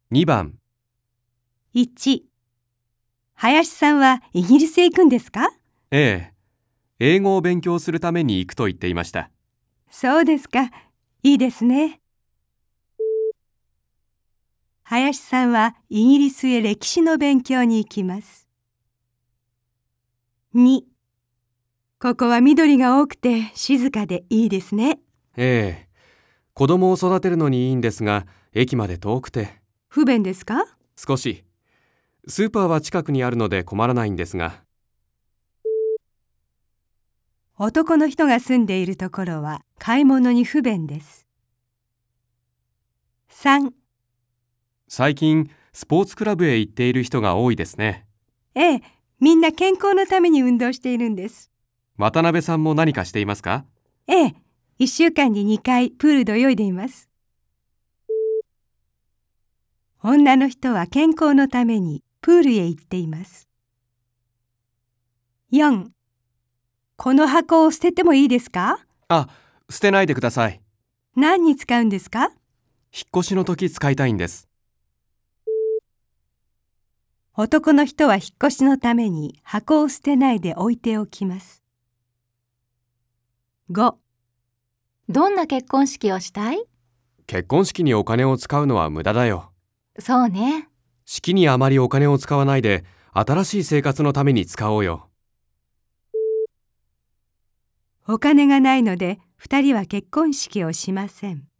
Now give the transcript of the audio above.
2番、 1、林さんはイギリスへ行くんですか？ ええ、英語を勉強するために行くと言っていました。 そうですか。いいですね。林さんはイギリスへ歴史の勉強に行きます。2、ここは緑が多くて静かでいいですね。 ええ、子供を育てるのにいいんですが、駅まで遠くて、 不便ですか？ 少し。スーパーは近くにあるので困らないんですが、 男の人が住んでいるところは買い物に不便です。3、 最近、スポーツクラブへ行っている人が多いですね。 ええ、みんな健康のために運動しているんです。 渡辺さんも何かしていますか？ ええ、1週間に2回プールで泳いでいます。女の人は健康のためにプールへ行っています。4、この箱を捨ててもいいですか？ あ、捨てないでください。 何に使うんですか？ 引っ越しの時使いたいんです。 男の人は引っ越しのために箱を捨てないで置いておきます。5、 どんな結婚式をしたい？ 結婚式にお金を使うのは無駄だよ。 そうね。 式にあまりお金を使わないで、新しい生活のために使おうよ。 お金がないので2人は結婚式をしません。